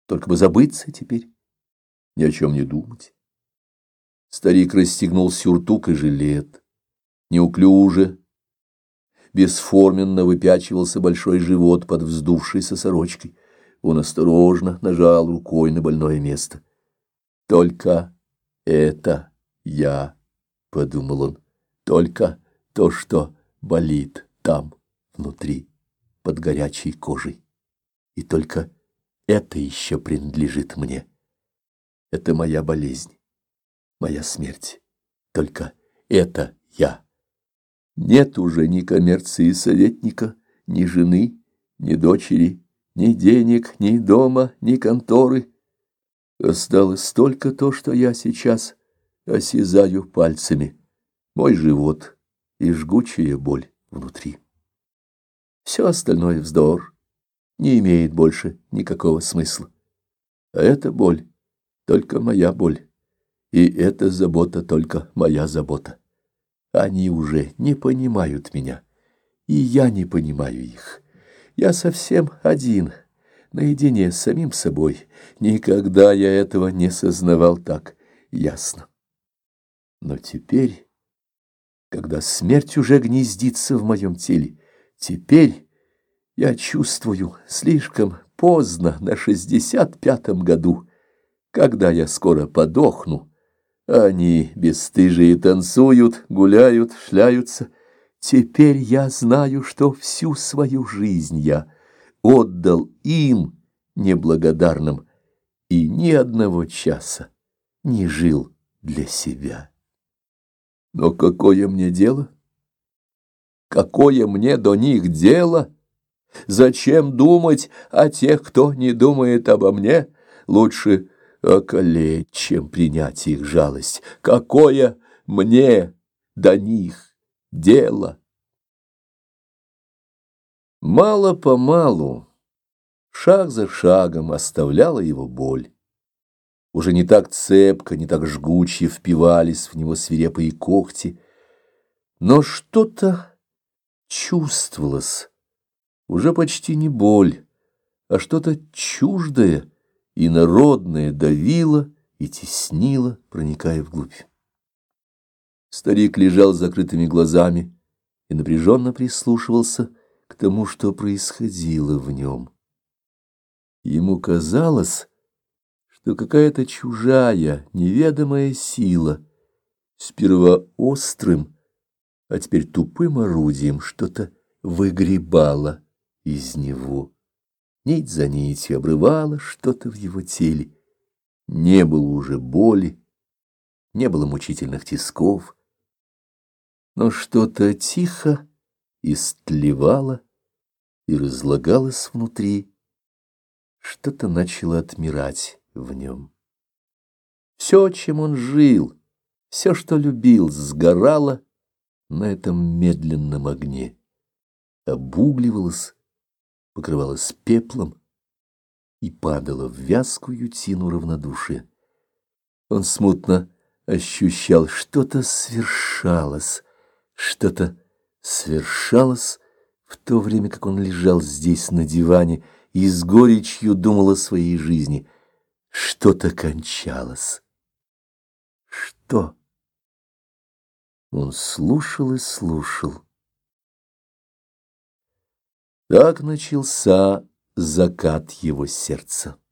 Только бы забыться теперь, ни о чем не думать. Старик расстегнул сюртук и жилет. Неуклюже, бесформенно выпячивался большой живот под вздувшейся сорочкой. Он осторожно нажал рукой на больное место. «Только это я», — подумал он, — «только то, что болит там, внутри, под горячей кожей. И только это еще принадлежит мне. Это моя болезнь, моя смерть. Только это я. Нет уже ни коммерции советника, ни жены, ни дочери, ни денег, ни дома, ни конторы. Осталось только то, что я сейчас осязаю пальцами, мой живот и жгучая боль внутри. Все остальное вздор, не имеет больше никакого смысла. А эта боль только моя боль, и эта забота только моя забота. Они уже не понимают меня, и я не понимаю их. Я совсем один, наедине с самим собой. Никогда я этого не сознавал так ясно. Но теперь, когда смерть уже гнездится в моем теле, теперь я чувствую слишком поздно, на 65-м году, когда я скоро подохну. Они бесстыжие танцуют, гуляют, шляются. Теперь я знаю, что всю свою жизнь я отдал им, неблагодарным, и ни одного часа не жил для себя. Но какое мне дело? Какое мне до них дело? Зачем думать о тех, кто не думает обо мне? Лучше околеть, чем принять их жалость. Какое мне до них дело? Мало-помалу, шаг за шагом оставляла его боль. Уже не так цепко, не так жгуче впивались в него свирепые когти, но что-то чувствовалось, уже почти не боль, а что-то чуждое и народное давило и теснило, проникая вглубь. Старик лежал с закрытыми глазами и напряженно прислушивался к тому, что происходило в нем. Ему казалось, что какая-то чужая, неведомая сила, сперва острым, а теперь тупым орудием что-то выгребала из него. Нить за нитью обрывала что-то в его теле. Не было уже боли, не было мучительных тисков, но что-то тихо истлевало и разлагалось внутри, что-то начало отмирать в нем. Все, чем он жил, все, что любил, сгорало на этом медленном огне, обугливалось, покрывалось пеплом и падало в вязкую тину равнодушия. Он смутно ощущал, что-то свершалось в то время, как он лежал здесь на диване и с горечью думал о своей жизни. Что-то кончалось. Что? Он слушал и слушал. Так начался закат его сердца.